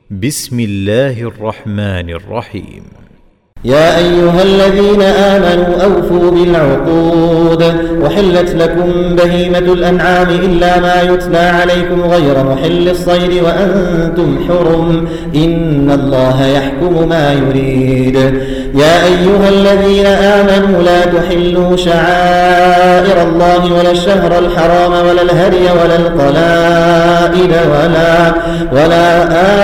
بسم الله الرحمن الرحيم. يا أيها الذين آمنوا أوفوا بالعقود وحلت لكم بهيمة الأنعام إلا ما يتلى عليكم غير محل الصيد وأنتم حرم إن الله يحكم ما يريد. يا أيها الذين آمنوا لا تحلوا شعائر الله ولا الشهر الحرام ولا الهدي ولا القلائد ولا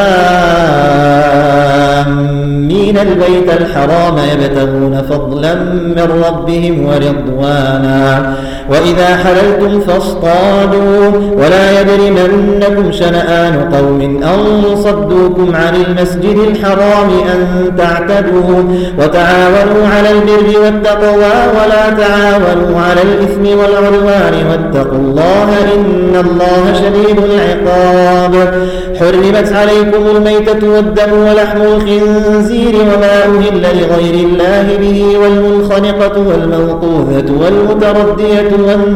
آمين البيت الحرام يبتغون فضلا من ربهم ورضوانا وإذا حللتم فاصطادوا ولا يجرمنكم شنآن قوم أن صدوكم عن المسجد الحرام أن تعتدوا وتعاونوا على البر والتقوى ولا تعاونوا على الإثم والعدوان واتقوا الله إن الله شديد العقاب. حرمت عليكم الميتة والدم ولحم الخنزير وما أهل لغير الله به والمنخنقة والموقوذة والمتردية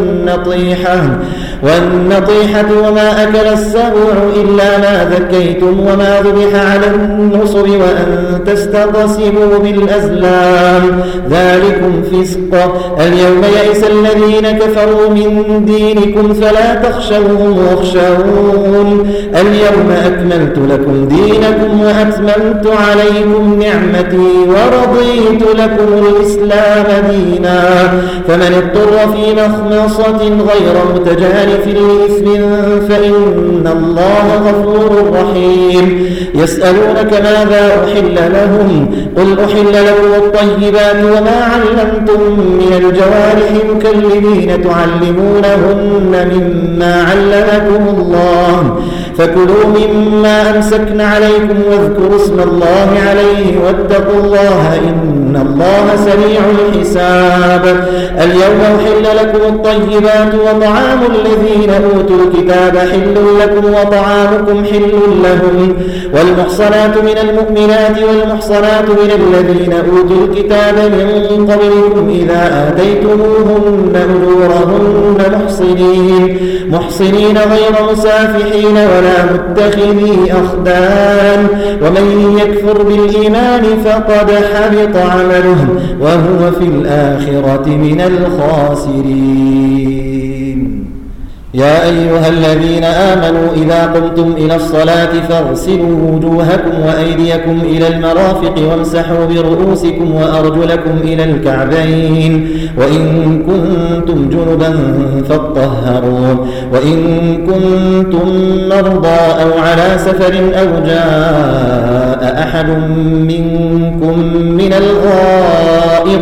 والنطيحة وما أكل السبع إلا ما ذكيتم وما ذبح على النصب وأن تستقسموا بالأزلام ذلكم فسق. اليوم يئس الذين كفروا من دينكم فلا تخشوهم واخشون اليوم أكملت لكم دينكم وأتممت عليكم نعمتي ورضيت لكم الإسلام دينا. فمن اضطر في مخمصة غير متجانف لإثم فإن الله غفور رحيم. يسألونك ماذا أحل لهم قل أحل لكم الطيبات وما علمتم من الجوارح مكلبين تعلمونهن مما علمكم الله فكلوا مما أمسكن عليكم واذكروا اسم الله عليه واتقوا الله إن الله سريع الحساب. اليوم أحل لكم الطيبات وطعام الذين أوتوا الكتاب حل لكم وطعامكم حل لهم والمحصنات من المؤمنات والمحصنات من الذين أوتوا الكتاب من قبلكم إذا آتيتموهن أجورهن محصنين غير مسافحين ولا متخذي أخدان ومن يكفر بالإيمان فقد حبط عمله وهو في الآخرة من الخاسرين. يا أيها الذين آمنوا إذا قمتم إلى الصلاة فاغسلوا وجوهكم وأيديكم إلى المرافق وامسحوا برؤوسكم وأرجلكم إلى الكعبين وإن كنتم جنبا فاطهروا وإن كنتم مرضى أو على سفر أو جاء أحد منكم من الغائط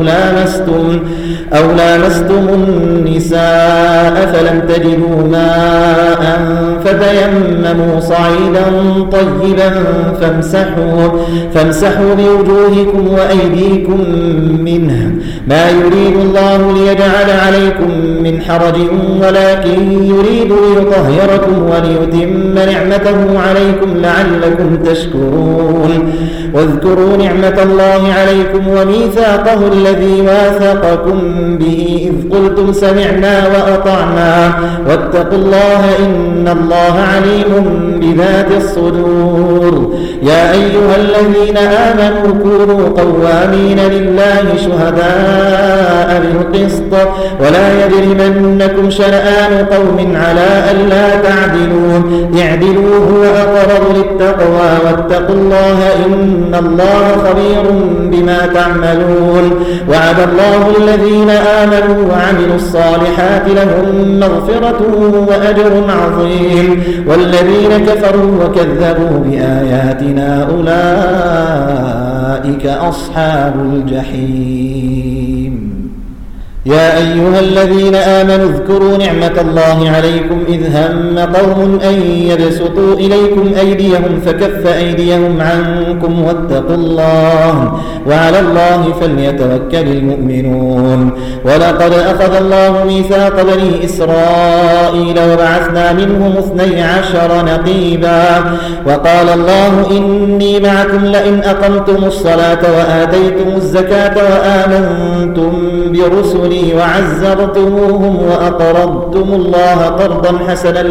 أو لامستم النساء فلم تجدوا ماء فتيمموا صعيدا طيبا فامسحوا بوجوهكم وأيديكم منه ما يريد الله ليجعل عليكم من حرج ولكن يريد ليطهركم وليتم نعمته عليكم لعلكم تشكرون. واذكروا نعمة الله عليكم وميثاقه الذي واثقكم به إذ قلتم سمعنا وأطعنا واتقوا الله إن الله عليم بذات الصدور. يا أيها الذين آمنوا كونوا قوامين لله شهداء بالقسط ولا يجرمنكم شنآن قوم على ألا اعدلوا هو أقرب للتقوى واتقوا الله إن الله خبير بما تعملون. وعد الله الذين آمنوا وعملوا الصالحات لهم مغفرة وأجر عظيم والذين كفروا وكذبوا بآياتنا أولئك أصحاب الجحيم. يا أيها الذين آمنوا اذكروا نعمة الله عليكم إذ هم قوم أن يبسطوا إليكم أيديهم فكف أيديهم عنكم واتقوا الله وعلى الله فليتوكل المؤمنون. ولقد أخذ الله ميثاق بني إسرائيل وبعثنا منهم 12 نقيبا وقال الله إني معكم لئن أقمتم الصلاة وآتيتم الزكاة وآمنتم برسلي رسلي وعزرتموهم وأقرضتم الله قرضا حسنا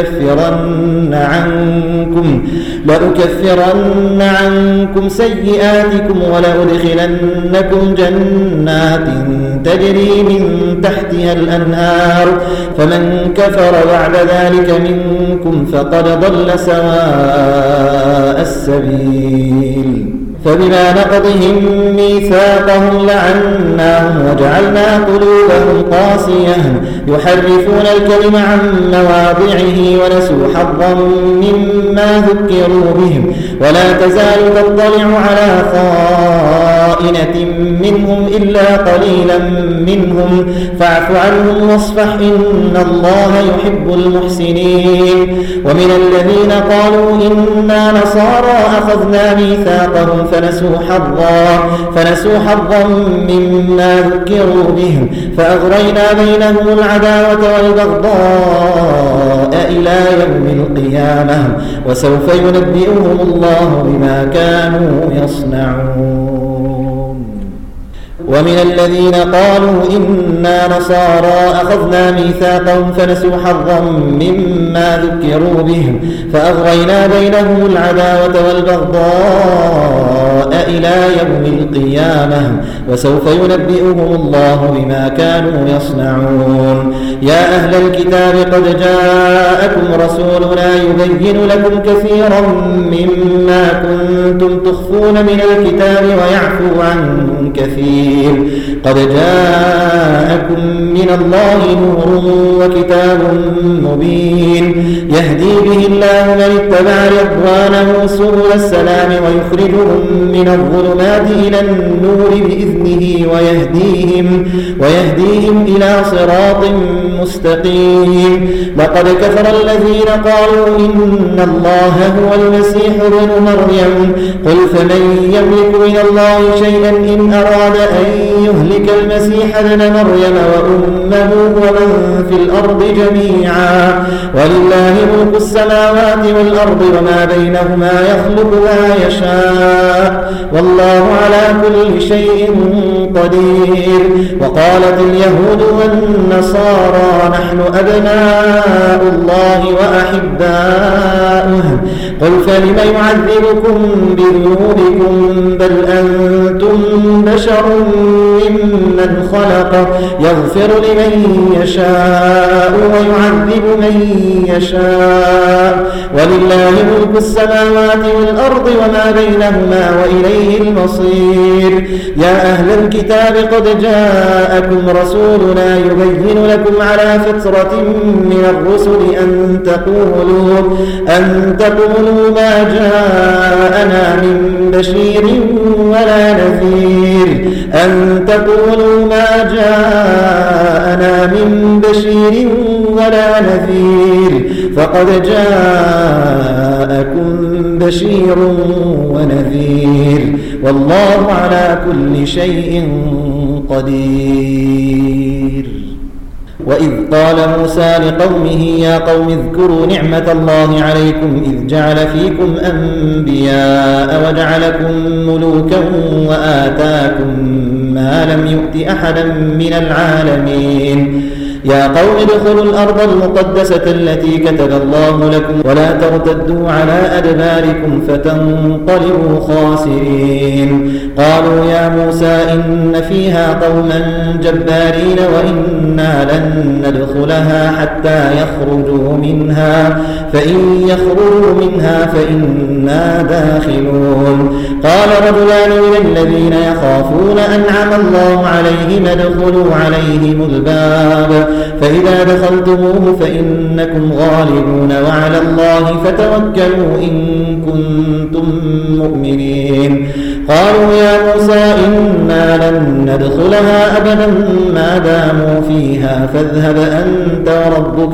لأكفرن عنكم سيئاتكم ولأدخلنكم جنات تجري من تحتها الأنهار فمن كفر بعد ذلك منكم فقد ضل سواء السبيل. فبما نقضهم ميثاقهم لعناهم وجعلنا قلوبهم قاسية يحرفون الكلم عن مواضعه ونسوا حظا مما ذكروا بهم ولا تزال تطلع على خائنة منهم إلا قليلا منهم فاعف عنهم واصفح إن الله يحب المحسنين. ومن الذين قالوا إنا نصارى أخذنا ميثاقهم فنسوا حظا مما ذكروا به فأغرينا بينهم العداوة والبغضاء إلى يوم القيامة وسوف ينبئهم الله بما كانوا يصنعون. ومن الذين قالوا إنا نصارى أخذنا ميثاقهم فنسوا حظا مما ذكروا به فأغرينا بينهم العداوة والبغضاء إلى يوم القيامة وسوف ينبئهم الله بما كانوا يصنعون. يا أهل الكتاب قد جاءكم رسولنا يبين لكم كثيرا مما كنتم تخفون من الكتاب ويعفو عن كثير. قد جاءكم من الله نور وكتاب مبين يهدي به الله من اتبع رضوانه سبل السلام ويخرجهم من الظلمات إلى النور بإذنه ويهديهم إلى صراط مستقيم. لقد كفر الذين قالوا إن الله هو المسيح ابن مريم قل فمن يملك من الله شيئا إن أراد أن يهلك المسيح ابن مريم وأمه ومن في الأرض جميعا ولله ملك السماوات والأرض وما بينهما يخلق ما يشاء والله على كل شيء قدير. وقالت اليهود والنصارى نحن أبناء الله وأحباؤه قل فلم يعذبكم بذنوبكم بل أنتم بشر ممن خلق يغفر لمن يشاء ويعذب من يشاء ولله ملك السماوات والأرض وما بينهما وإليه المصير. يا أهل الكتاب قد جاءكم رسولنا يبين لكم على فترة من الرسل أن تقولوا ما جاءنا من بشير ولا نذير فقد جاءكم بشير ونذير والله على كل شيء قدير. وإذ قال موسى لقومه يا قوم اذكروا نعمة الله عليكم إذ جعل فيكم أنبياء وجعلكم ملوكا وآتاكم ما لم يؤت أحدا من العالمين. يا قوم ادخلوا الأرض المقدسة التي كتب الله لكم ولا ترتدوا على أدباركم فتنقلبوا خاسرين. قالوا يا موسى إن فيها قوما جبارين وإنا لن ندخلها حتى يخرجوا منها فإن يخرجوا منها فإنا داخلون. قال رجلان من الذين يخافون أنعم الله عليهم ادخلوا عليهم الباب فإذا دخلتموه فإنكم غالبون وعلى الله فتوكلوا إن كنتم مؤمنين. قالوا يا موسى إنا لن ندخلها أبدا ما داموا فيها فاذهب أنت وربك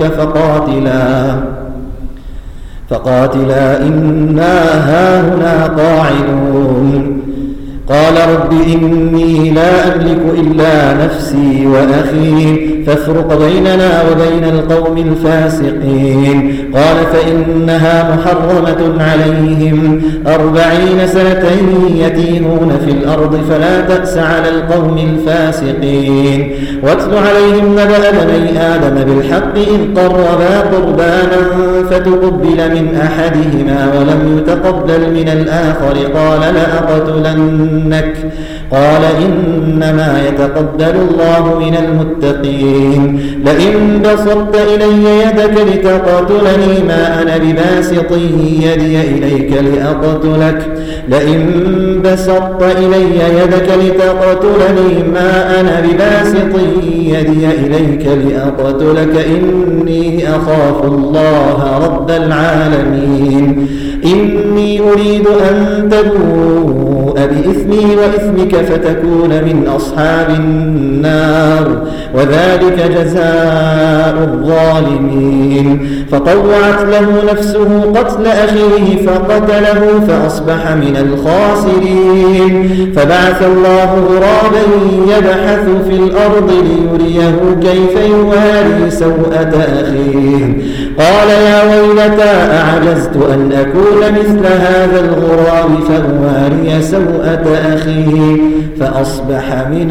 فقاتلا إنا هاهنا قاعدون. قال رب إني لا أملك إلا نفسي وأخي فافرق بيننا وبين القوم الفاسقين قال فإنها محرمة عليهم 40 سنة يتيهون في الأرض فلا تأس على القوم الفاسقين واتل عليهم نبأ بني آدم بالحق إذ قربا قربانا فتقبل من أحدهما ولم يتقبل من الآخر قال لأقتلنك قال إنما يتقبل الله من المتقين لئن بسطت إلي يدك لتقتلني ما أنا بباسط يدي إليك لأقتلك لئن بسطت إلي يدك لتقتلني ما أنا بباسط يدي إليك لأقتلك إني أخاف الله رب العالمين إني أريد أن تبوء بإثمي وإثمك فتكون من أصحاب النار وذلك جزاء الظالمين فطوعت له نفسه قتل أخيه فقتله فأصبح من الخاسرين فبعث الله غرابا يبحث في الأرض ليريه كيف يواري سوءة أخيه قال يا ويلتى أعجزت أن أكون مثل هذا الغراب فأواري سوءة أخيه فأصبح من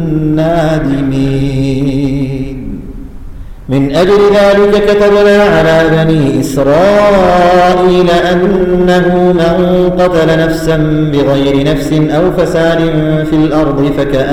النادمين من أجل ذلك كتبنا على بني إسرائيل أنه من قتل نفسا بغير نفس أو فساد في الأرض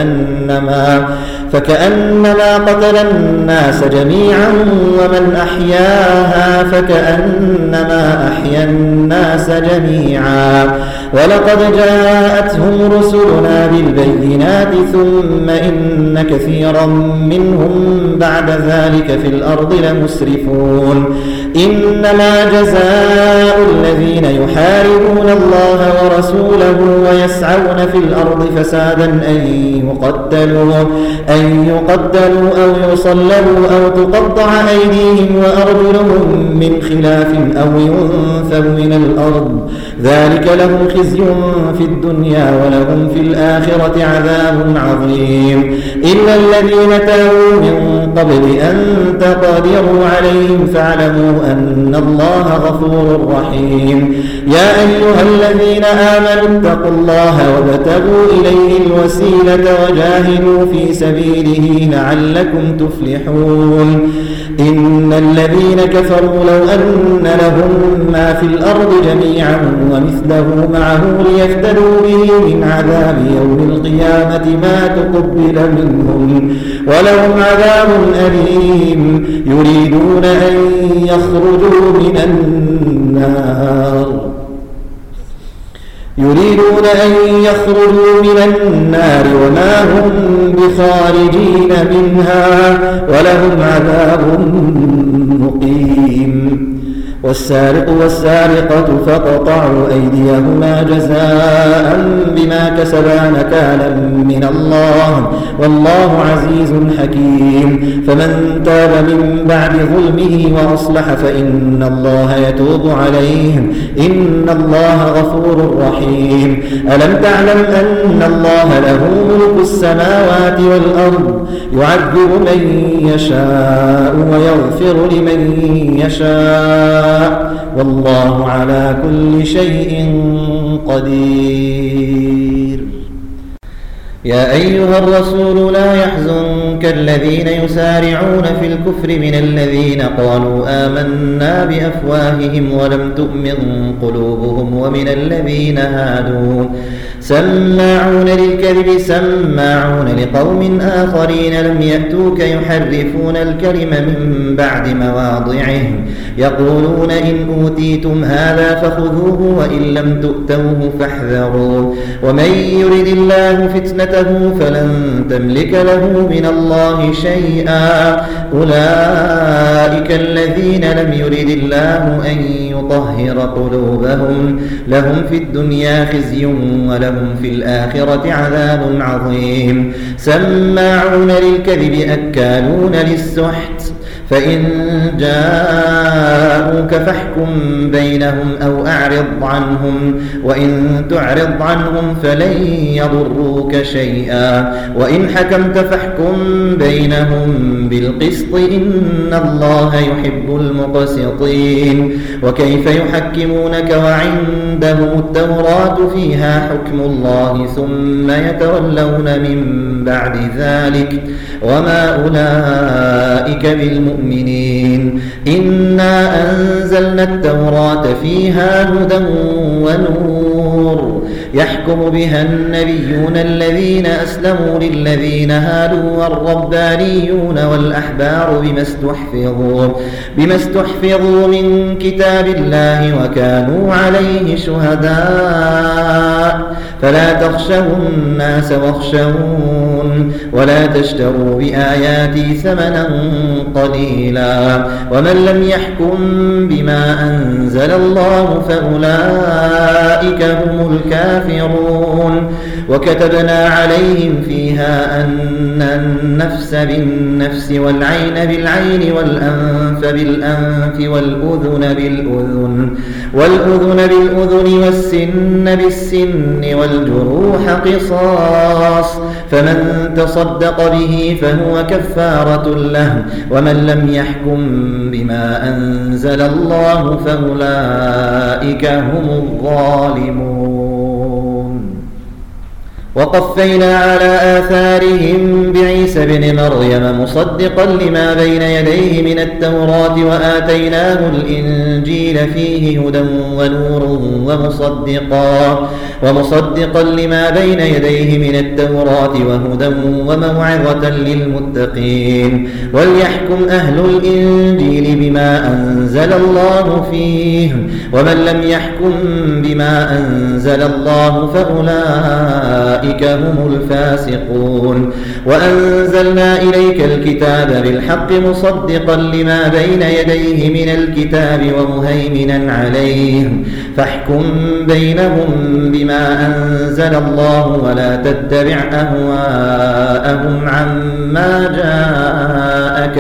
فكأنما قتل الناس جميعا ومن أحياها فكأنما أحيا الناس جميعا ولقد جاءتهم رسلنا بالبينات ثم إن كثيرا منهم بعد ذلك في الأرض لمسرفون إنما جزاء الذين يحاربون الله ورسوله ويسعون في الأرض فسادا أن يقتلوا أو يصلبوا أو تقطع أيديهم وأرجلهم من خلاف أو ينفوا من الأرض ذلك لهم خزي في الدنيا ولهم في الآخرة عذاب عظيم إلا الذين تابوا من قبل أن تقدروا عليهم فاعلموا أن الله غفور رحيم يا أيها الذين آمنوا اتقوا الله وابتغوا إليه الوسيلة وجاهدوا في سبيله لعلكم تفلحون إن الذين كفروا لو أن لهم ما في الأرض جميعا ومثله معه ليفتدوا به من عذاب يوم القيامة ما تقبل منهم ولهم عذاب أليم يريدون أن يخرجوا من النار وما هم بخارجين منها ولهم عذاب مقيم والسارق والسارقة فاقطعوا أيديهما جزاء بما كسبا نكالا من الله والله عزيز حكيم فمن تاب من بعد ظلمه وأصلح فإن الله يتوب عليه إن الله غفور رحيم ألم تعلم أن الله له ملك السماوات والأرض يعذب من يشاء ويغفر لمن يشاء والله على كل شيء قدير يا أيها الرسول لا يحزنك الذين يسارعون في الكفر من الذين قالوا آمنا بأفواههم ولم تؤمن قلوبهم ومن الذين هادوا سماعون للكذب سماعون لقوم آخرين لم يأتوك يحرفون الكلم من بعد مواضعه يقولون إن أوتيتم هذا فخذوه وإن لم تؤتوه فاحذروا ومن يرد الله فتنته فلن تملك له من الله شيئا أولئك الذين لم يرد الله أن ليطهر قلوبهم لهم في الدنيا خزي ولهم في الآخرة عذاب عظيم سماعون للكذب أكالون للسحت فإن جاءوك فاحكم بينهم أو أعرض عنهم وإن تعرض عنهم فلن يضروك شيئا وإن حكمت فاحكم بينهم بالقسط إن الله يحب المقسطين وكيف يحكمونك وعندهم التوراة فيها حكم الله ثم يتولون من بعد ذلك وما أولئك بالمؤمنين إنا أنزلنا التوراة فيها هدى ونور يحكم بها النبيون الذين أسلموا للذين هادوا والربانيون والأحبار بما استحفظوا من كتاب الله وكانوا عليه شهداء فلا تخشوا الناس واخشون ولا تشتروا بآياتي ثمنا قليلا ومن لم يحكم بما أنزل الله فأولئك هم الكافرون وكتبنا عليهم فيها أن النفس بالنفس والعين بالعين والأنف بالأنف والأذن بالأذن والسن بالسن والجروح قصاص فمن تصدق به فهو كفارة له ومن لم يحكم بما أنزل الله فأولئك هم الظالمون وقفينا على آثارهم بعيسى بن مريم مصدقا لما بين يديه من التوراة وآتيناه الإنجيل فيه هدى ونور ومصدقا لما بين يديه من التوراة وهدى وموعظة للمتقين وليحكم أهل الإنجيل بما أنزل الله فيه ومن لم يحكم بما أنزل الله فأولئك هم الفاسقون وأنزلنا إليك الكتاب بالحق مصدقا لما بين يديه من الكتاب ومهيمنا عليه فاحكم بينهم بما أنزل الله ولا تتبع أهواءهم عما جاءك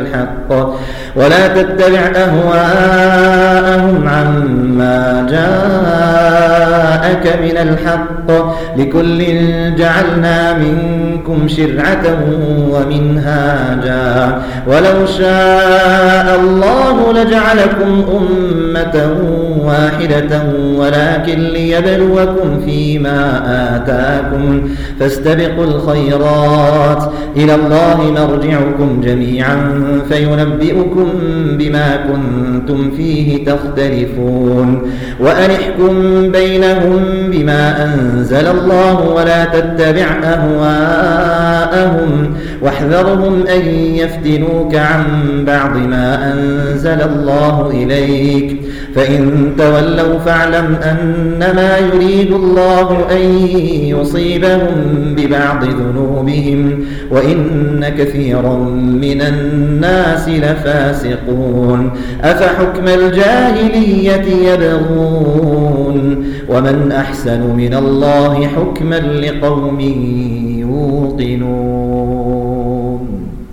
من الحق لكل جعلنا منكم شرعة ومنهاجا ولو شاء الله لجعلكم أمة واحدة ولكن ليبلوكم فيما آتاكم فاستبقوا الخيرات إلى الله مرجعكم جميعا فينبئكم بما كنتم فيه تختلفون وأن احكم بينهم بما أنزل الله ولا تتبع أهواءهم واحذرهم أن يفتنوك عن بعض ما أنزل الله إليك فإن تولوا فاعلم أنما يريد الله أن يصيبهم ببعض ذنوبهم وإن كثيرا من الناس لفاسقون أفحكم الجاهلية يبغون ومن أحسن من الله حكما لقوم يوقنون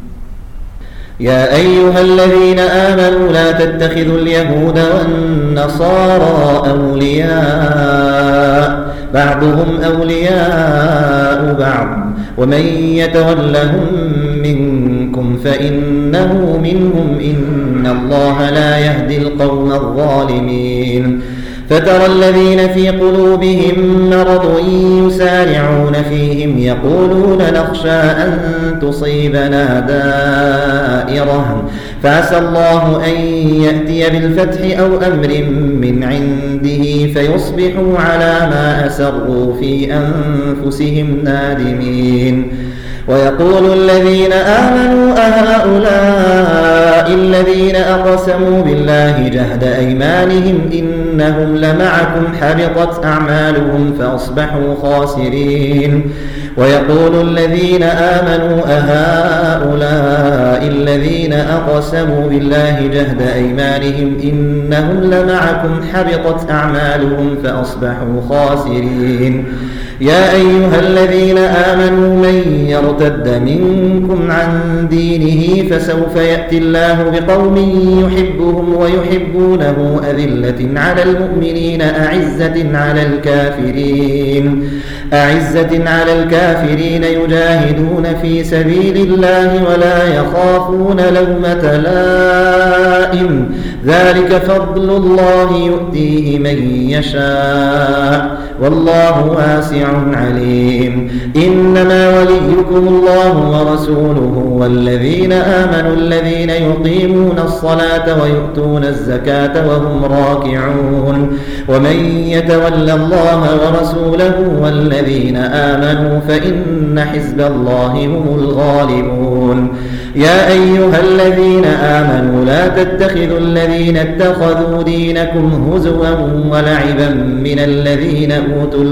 يا أيها الذين آمنوا لا تتخذوا اليهود والنصارى أولياء بعضهم أولياء بعض ومن يتولهم منكم فإنه منهم إن الله لا يهدي القوم الظالمين فترى الذين في قلوبهم مرض يسارعون فيهم يقولون نخشى أن تصيبنا دائرة فعسى الله أن يأتي بالفتح أو أمر من عنده فيصبحوا على ما أسروا في أنفسهم نادمين ويقول الذين آمنوا أهؤلاء الذين أقسموا بالله جهد أيمانهم إنهم لمعكم حبطت أعمالهم فأصبحوا خاسرين ويقول الذين آمنوا أهؤلاء الذين أقسموا بالله جهد أيمانهم إنهم لمعكم حبطت أعمالهم فأصبحوا خاسرين. يا أيها الذين آمنوا من يرتد منكم عن دينه فسوف يأتي الله بقوم يحبهم ويحبونه أذلة على المؤمنين أعزة على الكافرين يجاهدون في سبيل الله ولا يخافون لومة لائم ذلك فضل الله يؤتيه من يشاء والله واسع عليم. إنما وليكم الله ورسوله والذين آمنوا الذين يقيمون الصلاة ويؤتون الزكاة وهم راكعون. ومن يتول الله ورسوله والذين آمنوا فإن حزب الله هم الغالبون. يا أيها الذين آمنوا لا تتخذوا الذين اتخذوا دينكم هزوا ولعبا من الذين أوتوا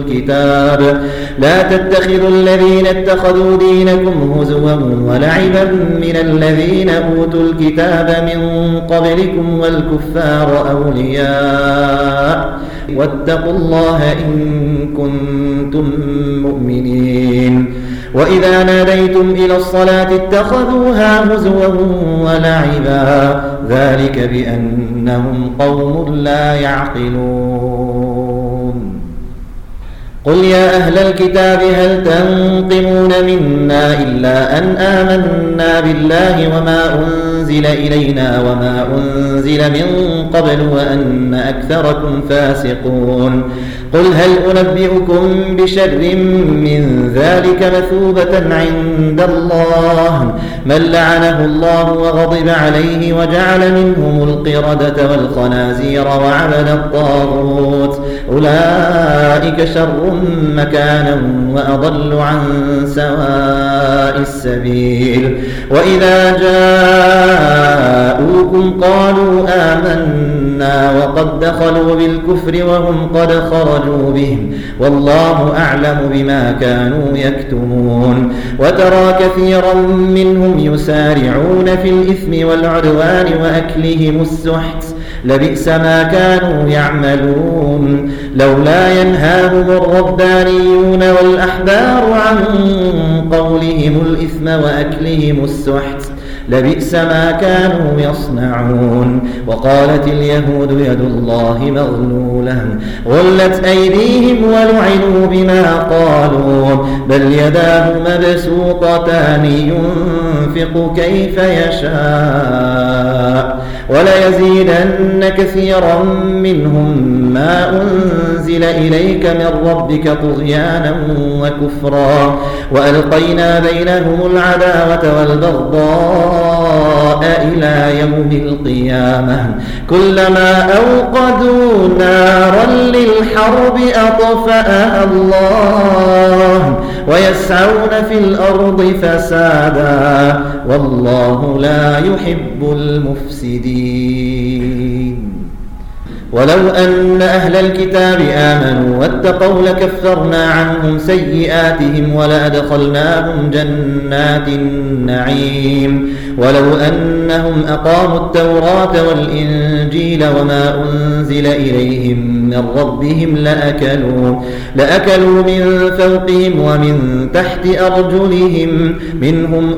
الكتاب من قبلكم والكفار أولياء واتقوا الله إن كنتم مؤمنين. وإذا ناديتم إلى الصلاة اتخذوها هزوا ولعبا ذلك بأنهم قوم لا يعقلون. قل يا أهل الكتاب هل تنقمون منا إلا أن آمنا بالله وما أنزل إلينا وما أنزل من قبل وأن أكثركم فاسقون. قل هل أنبئكم بشر من ذلك مثوبة عند الله من لعنه الله وغضب عليه وجعل منهم القردة والخنازير وعبد الطاغوت أولئك شر مكانا وأضل عن سواء السبيل. وإذا جاءوكم قالوا آمنا وقد دخلوا بالكفر وهم قد خرجوا به والله أعلم بما كانوا يكتمون. وترى كثيرا منهم يسارعون في الإثم والعدوان وأكلهم السحت لبئس ما كانوا يعملون. لولا ينهاهم الربانيون والأحبار عن قولهم الإثم وأكلهم السحت لبئس ما كانوا يصنعون. وقالت اليهود يد الله مغلولة غلت أيديهم ولعنوا بما قالوا بل يداه مبسوطتان ينفق كيف يشاء وليزيدن كثيرا منهم ما أنزل إليك من ربك طغيانا وكفرا وألقينا بينهم العداوة والبغضاء إلى يوم القيامة كلما أوقدوا نارا للحرب أطفأها الله ويسعون في الأرض فسادا والله لا يحب المفسدين. ولو أن أهل الكتاب آمنوا واتقوا لكفرنا عنهم سيئاتهم ولأدخلناهم جنات النعيم. ولو أنهم أقاموا التوراة والإنجيل وما أنزل إليهم من ربهم لأكلوا من فوقهم ومن تحت أرجلهم منهم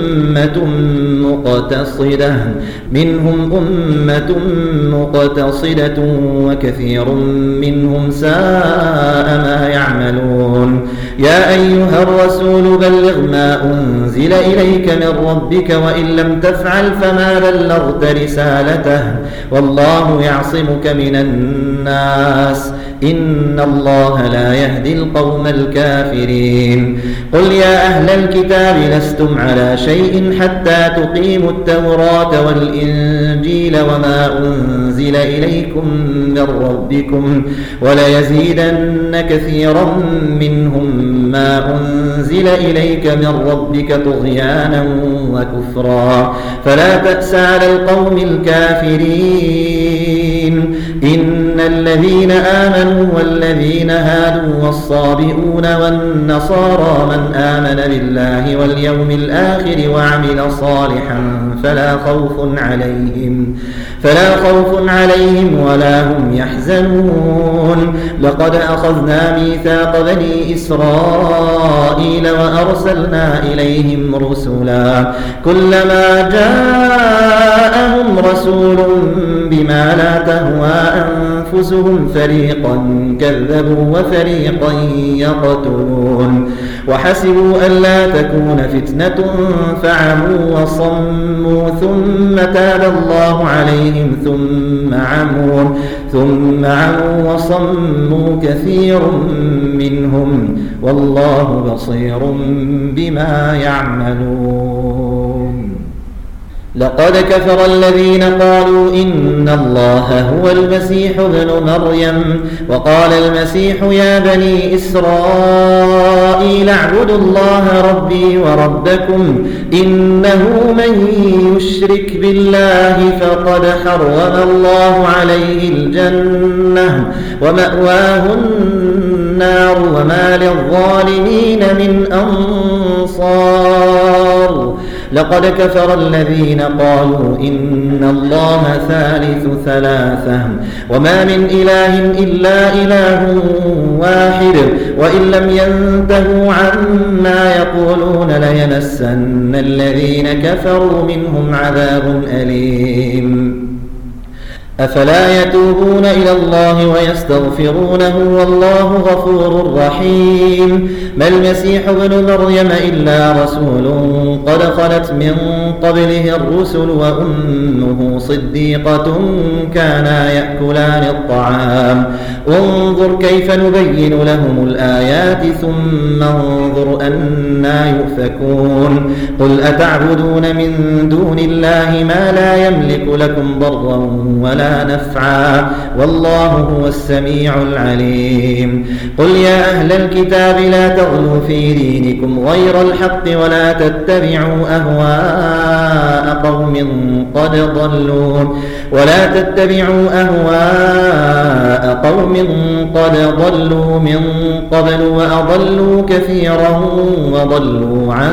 أمة مقتصدة وكثير منهم ساء ما يعملون. يا أيها الرسول بلغ ما أنزل إليك من ربك وإن لم تفعل فما بلغت رسالته والله يعصمك من الناس إن الله لا يهدي القوم الكافرين. قل يا أهل الكتاب لستم على شيء حتى تقيموا التوراة والإنجيل وما أنزل إليكم من ربكم وليزيدن كثيرا منهم ما أنزل إليك من ربك طغيانا وكفرا فلا تأس على القوم الكافرين. إن الذين آمنوا والذين هادوا والصابئون والنصارى من آمن بالله واليوم الآخر وعمل صالحا فلا خوف عليهم ولا هم يحزنون. لقد أخذنا ميثاق بني إسرائيل وأرسلنا إليهم رسلا كلما جاءهم رسول بما لا تهوى أنفسهم فريقا كذبوا وفريقا يقتلون. وحسبوا ألا تكون فتنة فعموا وصموا ثم تاب الله عليهم ثم عموا وصموا كثير منهم والله بصير بما يعملون. لقد كفر الذين قالوا إن الله هو المسيح ابن مريم وقال المسيح يا بني إسرائيل اعبدوا الله ربي وربكم إنه من يشرك بالله فقد حرم الله عليه الجنة ومأواه النار وما للظالمين من أنصار. لقد كفر الذين قالوا إن الله ثالث ثلاثة وما من إله إلا إله واحد وإن لم ينتهوا عما يقولون ليمسن الذين كفروا منهم عذاب أليم. أفلا يتوبون إلى الله ويستغفرونه والله غفور رحيم. ما المسيح ابن مريم إلا رسول قد خلت من قبله الرسل وأمه صديقة كانا يأكلان الطعام انظر كيف نبين لهم الآيات ثم انظر أنا يؤفكون. قل أتعبدون من دون الله ما لا يملك لكم ضرا ولا نفعا والله هو السميع العليم. قل يا أهل الكتاب لا تغلوا في دينكم غير الحق ولا تتبعوا أهواء قوم قد ضلوا من قبل وأضلوا كثيرا وضلوا عن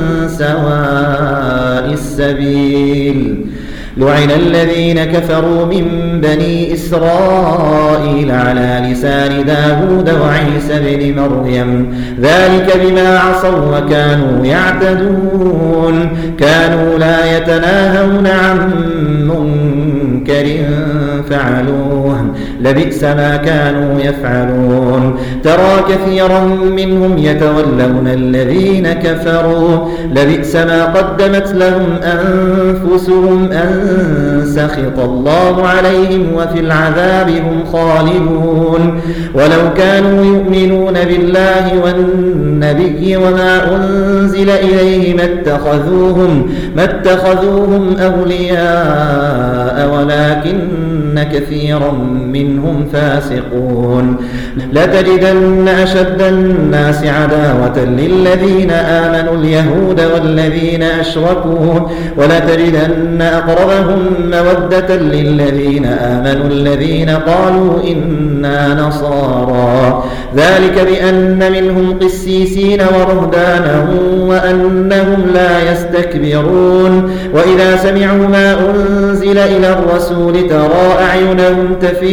سواء السبيل. لعن الذين كفروا من بني إسرائيل على لسان داود وعيسى بن مريم ذلك بما عصوا وكانوا يعتدون. كانوا لا يتناهون عن منكر فعلوه لبئس ما كانوا يفعلون. ترى كثيرا منهم يتولون الذين كفروا لبئس ما قدمت لهم أنفسهم أن سخط الله عليهم وفي العذاب هم خالدون. ولو كانوا يؤمنون بالله والنبي وما أنزل إليه ما اتخذوهم أولياء ولكن كثيرا منهم فاسقون. لتجدن أشد الناس عداوة للذين آمنوا اليهود والذين أشركوا ولتجدن أقربهم مودة للذين آمنوا الذين قالوا إنا نصارى ذلك بأن منهم قسيسين ورهبانا وأنهم لا يستكبرون. وإذا سمعوا ما أنزل إلى الرسول ترى أعينهم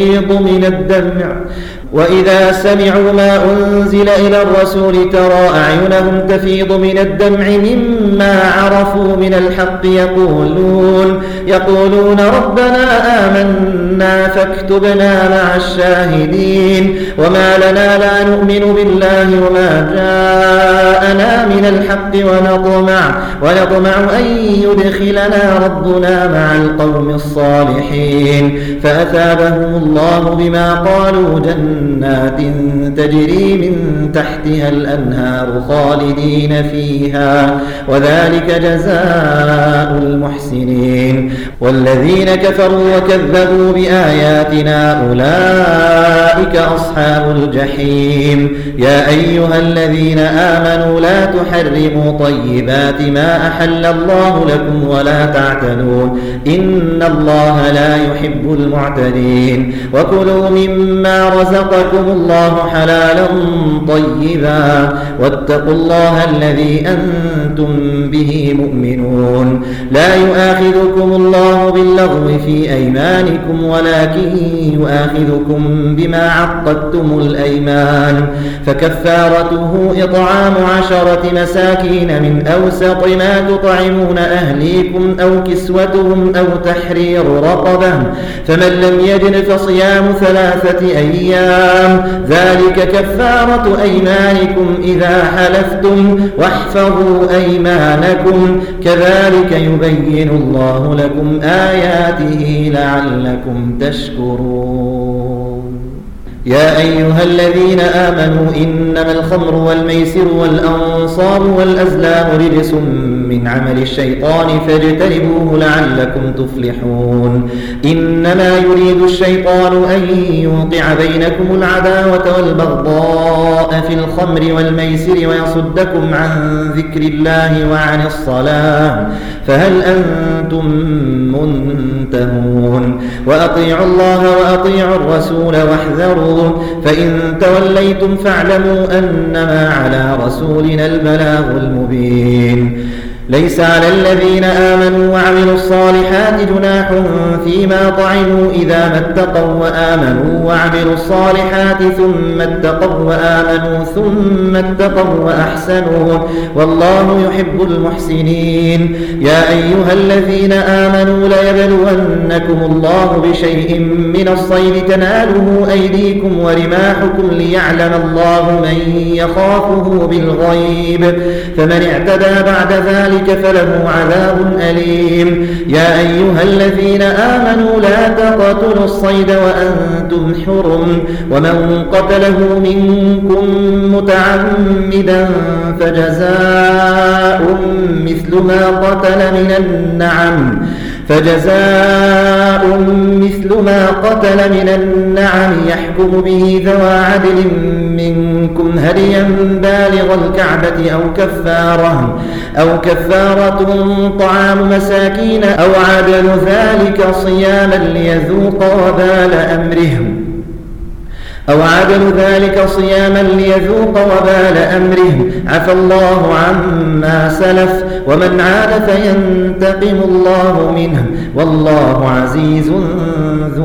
تفيض من الدمع مما عرفوا من الحق يقولون ربنا آمنا فاكتبنا مع الشاهدين. وما لنا لا نؤمن بالله وما جاءنا من الحق ونطمع أن يدخلنا ربنا مع القوم الصالحين. فأثابهم الله بما قالوا جنات جنات تجري من تحتها الأنهار خالدين فيها وذلك جزاء المحسنين. والذين كفروا وكذبوا بآياتنا أولئك أصحاب الجحيم. يا أيها الذين آمنوا لا تحرموا طيبات ما أحل الله لكم ولا تعتدوا إن الله لا يحب المعتدين. وكلوا مما رزقكم الله حلالا طيبا واتقوا الله الذي أنتم به مؤمنون. لا يؤاخذكم الله باللغو في أيمانكم ولكن يؤاخذكم بما عقدتم الأيمان فكفارته إطعام 10 مساكين من أوسط ما تطعمون أهليكم أو كسوتهم أو تحرير رقبة فمن لم يجد فصيام 3 أيام ذلك كفارة أيمانكم إذا حلفتم واحفظوا أيمانكم كذلك يبين الله لكم آياته لعلكم تشكرون. يا أيها الذين آمنوا إنما الخمر والميسر والأنصاب والأزلام رجس من عمل الشيطان فاجتنبوه لعلكم تفلحون. إنما يريد الشيطان أن يوقع بينكم العداوة والبغضاء في الخمر والميسر ويصدكم عن ذكر الله وعن الصلاة فهل أنتم منتهون. وأطيعوا الله وأطيعوا الرسول واحذروا فإن توليتم فاعلموا أنما على رسولنا البلاغ المبين. ليس على الذين آمنوا وعملوا الصالحات جناح فيما طعموا إذا ما اتقوا وآمنوا وعملوا الصالحات ثم اتقوا وآمنوا ثم اتقوا وأحسنوا والله يحب المحسنين. يا أيها الذين آمنوا ليبلونكم الله بشيء من الصيد تناله أيديكم ورماحكم ليعلم الله من يخافه بالغيب فمن اعتدى بعد ذلك فله عذاب أليم. يا أيها الذين آمنوا لا تقتلوا الصيد وأنتم حرم ومن قتله منكم متعمدا فجزاء مثل ما قتل من النعم يحكم به ذوى عدل منكم هديا بالغ الكعبة أو كفارة طعام مساكين أو عدل ذلك صياما ليذوق وبال أمره عفى الله عما سلف ومن عاد فينتقم الله منه والله عزيز ذو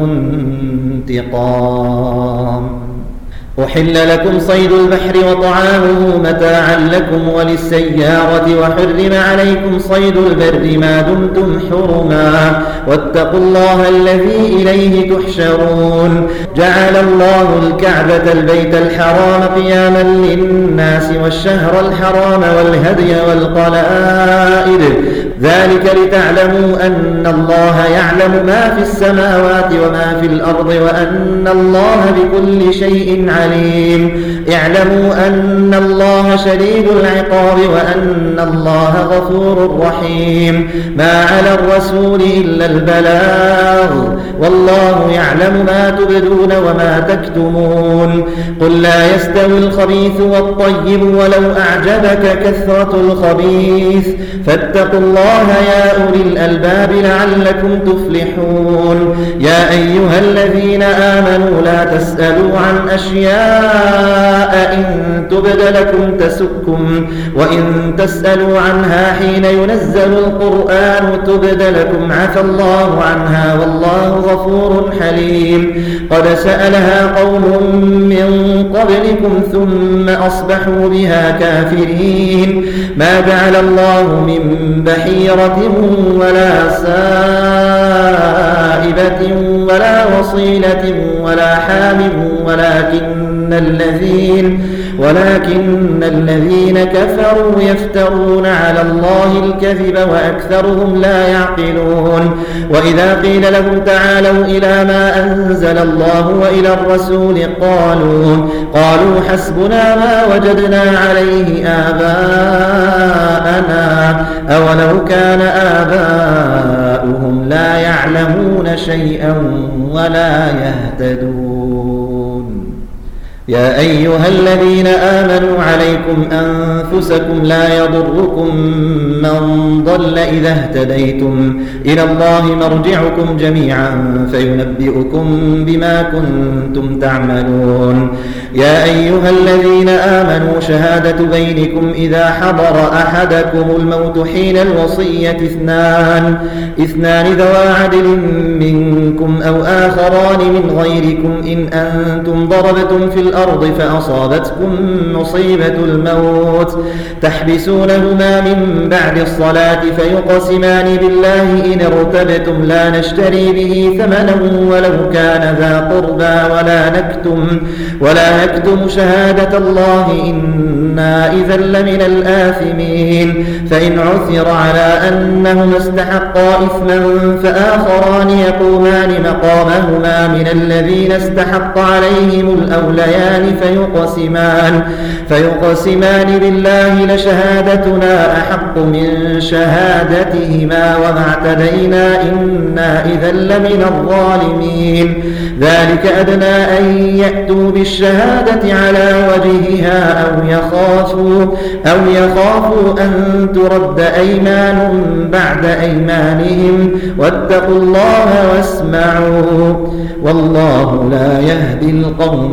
انتقام. أحل لكم صيد البحر وطعامه متاعا لكم وللسيارة وحرم عليكم صيد البر ما دمتم حرما واتقوا الله الذي إليه تحشرون. جعل الله الكعبة البيت الحرام قياما للناس والشهر الحرام والهدي والقلائد ذلك لتعلموا أن الله يعلم ما في السماوات وما في الأرض وأن الله بكل شيء عليم. اعلموا أن الله شديد العقاب وأن الله غفور رحيم. ما على الرسول إلا البلاغ والله يعلم ما تبدون وما تكتمون. قل لا يستوي الخبيث والطيب ولو أعجبك كثرة الخبيث فاتقوا الله يا أولي الألباب لعلكم تفلحون. يا أيها الذين آمنوا لا تسألوا عن أشياء إن تبد لكم تسؤكم وإن تسألوا عنها حين ينزل القرآن تبد لكم عفى الله عنها والله غفور حليم. قد سألها قوم من قبلكم ثم أصبحوا بها كافرين. ما جعل الله من بحيرة ولا سائبة غائبة ولا وصيلة ولا حام ولكن الذين كفروا يفترون على الله الكذب وأكثرهم لا يعقلون. وإذا قيل لهم تعالوا إلى ما أنزل الله وإلى الرسول قالوا حسبنا ما وجدنا عليه آباءنا أولو كان آباؤهم لا يعلمون شيئا ولا يهتدون. يا أيها الذين آمنوا عليكم أنفسكم لا يضركم من ضل إذا اهتديتم إلى الله مرجعكم جميعا فينبئكم بما كنتم تعملون. يا أيها الذين آمنوا شهادة بينكم إذا حضر أحدكم الموت حين الوصية اثنان ذوى عدل منكم أو آخران من غيركم إن أنتم ضربتم في الأرض فأصابتكم مصيبة الموت تحبسونهما من بعد الصلاة فيقسمان بالله إن ارتبتم لا نشتري به ثمنا ولو كان ذا قربى ولا نكتم شهادة الله إنا إذا لمن الآثمين. فإن عثر على أنهما استحقا إثما فآخران يقومان مقامهما من الذين استحق عليهم الأوليان فيقسمان بالله لشهادتنا أحق من شهادتهما وما اعتدينا إنا إذا لمن الظالمين. ذلك أدنى أن يأتوا بالشهادة على وجهها أو يخافوا أن ترد أيمان بعد أيمانهم واتقوا الله واسمعوا والله لا يهدي القوم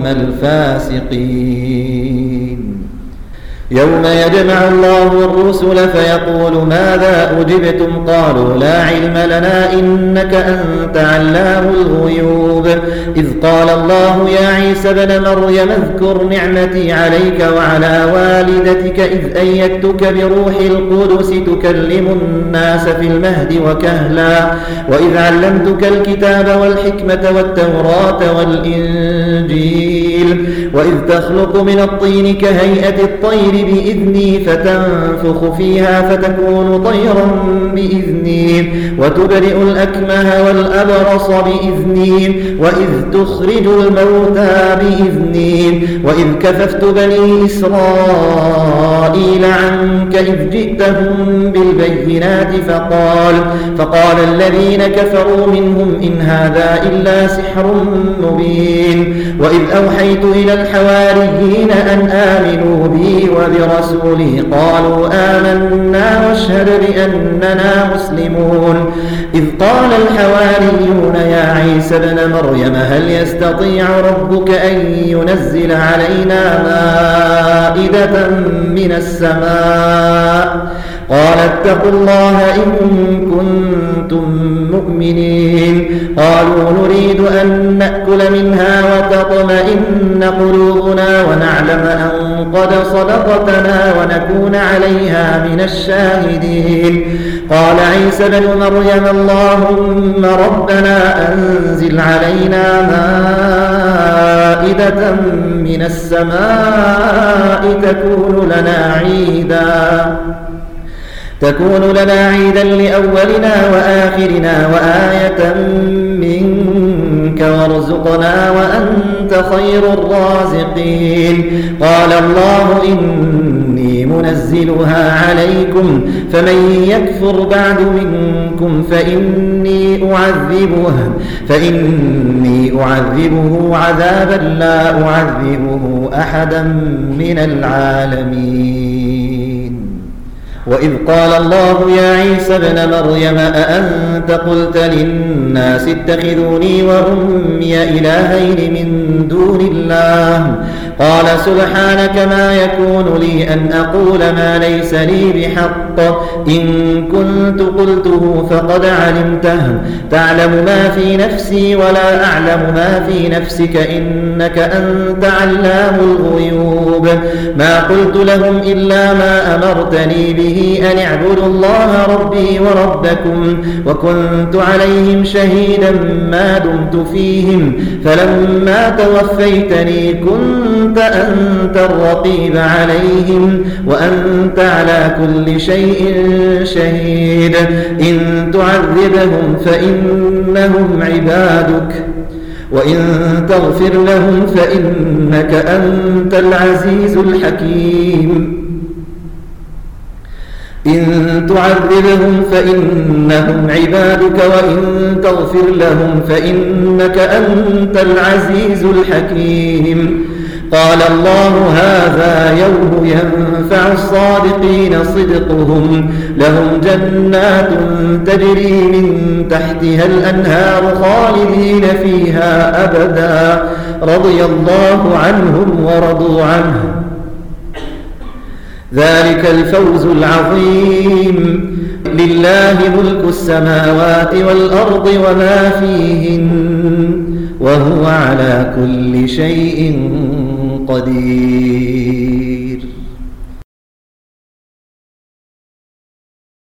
الفاسقين. يوم يجمع الله الرسل فيقول ماذا أجبتم قالوا لا علم لنا إنك أنت علام الغيوب. إذ قال الله يا عيسى ابن مريم اذكر نعمتي عليك وعلى والدتك إذ أيدتك بروح القدس تكلم الناس في المهد وكهلا وإذ علمتك الكتاب والحكمة والتوراة والإنجيل وإذ تخلق من الطين كهيئة الطير بإذني فتنفخ فيها فتكون طيرا بإذني وتبرئ الأكمه والأبرص بإذني وإذ تخرج الموتى بإذني وإذ كففت بني إسرائيل عنك إذ جئتهم بالبينات فقال الذين كفروا منهم إن هذا إلا سحر مبين. وإذ أوحيت إلى الحواريين أن آمنوا بي وبرسولي قالوا آمنا واشهد بأننا مسلمون. إذ قال الحواريون يا عيسى ابن مريم هل يستطيع ربك أن ينزل علينا مائدة من السماء قال اتقوا الله إن كنتم مؤمنين. قالوا نريد أن نأكل منها وتطمئن قلوبنا ونعلم أن قد صدقتنا ونكون عليها من الشاهدين. قال عيسى بن مريم اللهم ربنا أنزل علينا مائدة من السماء تكون لنا عيدا لأولنا وآخرنا وآية منك وارزقنا وأنت خير الرازقين. قال الله إني منزلها عليكم فمن يكفر بعد منكم فإني أعذبه عذابا لا أعذبه أحدا من العالمين. وإذ قال الله يا عيسى ابن مريم أأنت قلت للناس اتخذوني وأمي إلهين من دون الله قال سبحانك ما يكون لي أن أقول ما ليس لي بحق إن كنت قلته فقد علمته تعلم ما في نفسي ولا أعلم ما في نفسك إنك أنت علام الغيوب. ما قلت لهم إلا ما أمرتني به أن اعبدوا الله ربي وربكم وكنت عليهم شهيدا ما دمت فيهم فلما توفيتني كنت أنت الرقيب عليهم وأنت على كل شيء شهيد إن تعذبهم فإنهم عبادك وإن تغفر لهم فإنك أنت العزيز الحكيم إن تعذبهم فإنهم عبادك وإن تغفر لهم فإنك أنت العزيز الحكيم قال الله هذا يوم ينفع الصادقين صدقهم لهم جنات تجري من تحتها الأنهار خالدين فيها أبدا رضي الله عنهم ورضوا عنه ذلك الفوز العظيم لله ملك السماوات والأرض وما فيهن وهو على كل شيء قدير